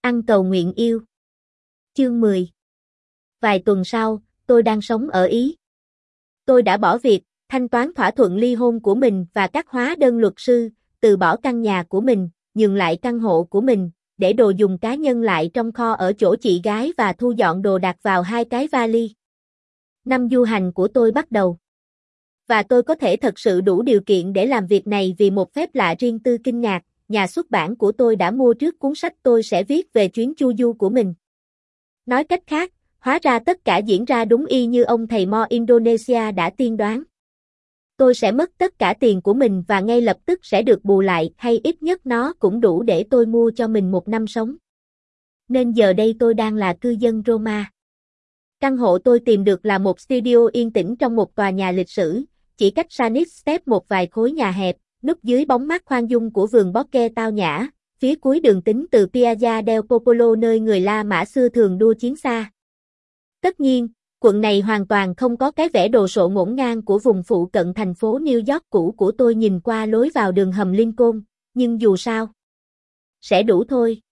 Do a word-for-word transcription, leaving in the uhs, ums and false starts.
Ăn cầu nguyện yêu. Chương mười. Vài tuần sau, tôi đang sống ở Ý. Tôi đã bỏ việc, thanh toán thỏa thuận ly hôn của mình và các hóa đơn luật sư, từ bỏ căn nhà của mình, nhường lại căn hộ của mình, để đồ dùng cá nhân lại trong kho ở chỗ chị gái và thu dọn đồ đạc vào hai cái vali. Năm du hành của tôi bắt đầu. Và tôi có thể thật sự đủ điều kiện để làm việc này vì một phép lạ riêng tư kinh ngạc, nhà xuất bản của tôi đã mua trước cuốn sách tôi sẽ viết về chuyến chu du của mình. Nói cách khác, hóa ra tất cả diễn ra đúng y như ông thầy Mo Indonesia đã tiên đoán. Tôi sẽ mất tất cả tiền của mình và ngay lập tức sẽ được bù lại, hay ít nhất nó cũng đủ để tôi mua cho mình một năm sống. Nên giờ đây tôi đang là cư dân Roma. Căn hộ tôi tìm được là một studio yên tĩnh trong một tòa nhà lịch sử, chỉ cách Sanit Step một vài khối nhà hẹp, núp dưới bóng mát khoan dung của vườn bosque tao nhã, phía cuối đường tính từ Piazza del Popolo nơi người La Mã xưa thường đua chiến xa. Tất nhiên, quận này hoàn toàn không có cái vẻ đồ sộ ngổn ngang của vùng phụ cận thành phố New York cũ của tôi nhìn qua lối vào đường hầm Lincoln, nhưng dù sao, sẽ đủ thôi.